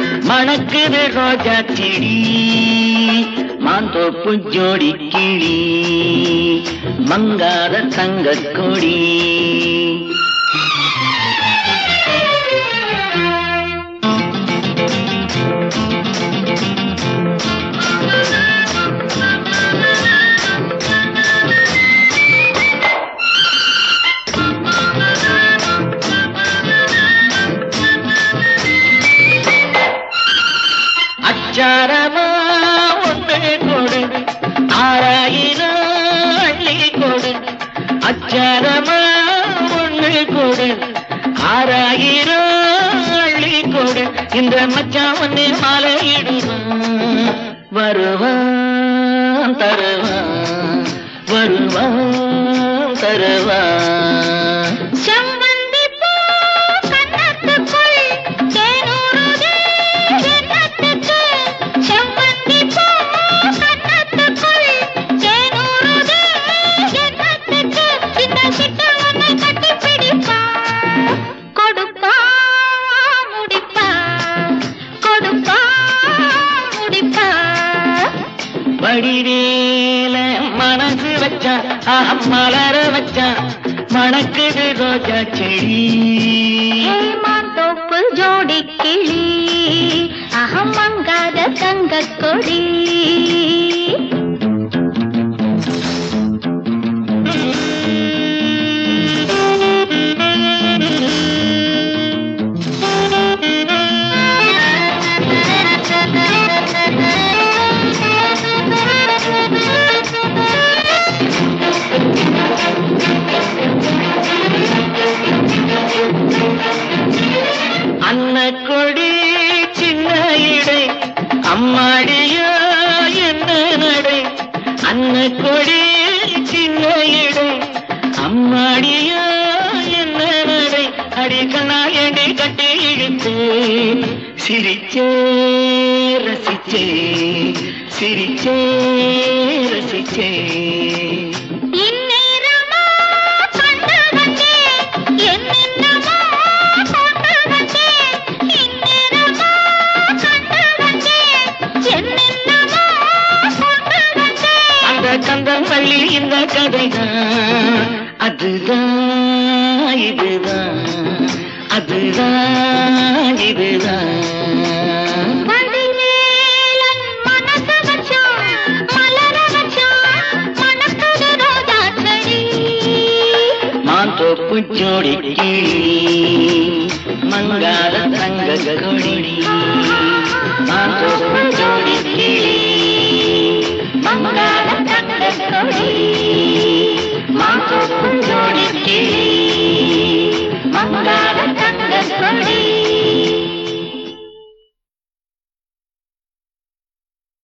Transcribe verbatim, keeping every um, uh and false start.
மணக்குது ரோஜா செடி மாந்தோப்பு ஜோடி கிளி மங்காத தங்க கொடி. அச்சாரமா ஒன்று கொடு ஆறாயிரம் அள்ளி கொடு. அச்சாரமா ஒன்று கொடு ஆறாயிரம் அள்ளி கொடு. இந்த மச்சான் ஒன்னு மாலையிடுவான் வருவான் தருவான் வருவான் தருவான். வடிவேல மனசு வச்சா மலர வச்சா மணக்குது ரோஜா செடி மாந்தோப்பு ஜோடி கிளி அகம் மங்காத தங்க கொடி. அன்ன கொடி சின்ன இடை அம்மாடியா என்ன நடை. அன்ன கொடி சின்ன இடை அம்மாடியா என்ன நடை. அடிக்கணா எடி கட்டி இழுத்து சிரிச்சே ரசிச்சே சிரிச்சே ரசிச்சே. கந்தம் பள்ளி இந்த கதைதான் அதுதான் இதுதான் அதுதான் இதுதான். மாந்தோப்பு ஜோடி கிளி மங்காத தங்க கொடி மாந்தோப்பு ஜோடி கிளி.